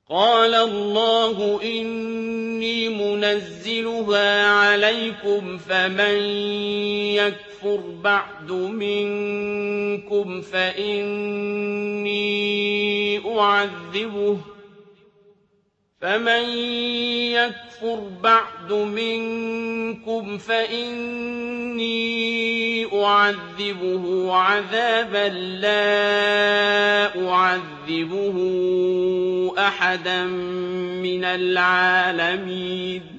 قَالَ اللَّهُ إِنِّي مُنَزِّلُهَا عَلَيْكُمْ فَمَن يَكْفُرْ بَعْدُ مِنكُمْ فَإِنِّي أُعَذِّبُهُ عَذَابًا لَّا أُعَذِّبُهُ أَحَدًا مِّنَ الْعَالَمِينَ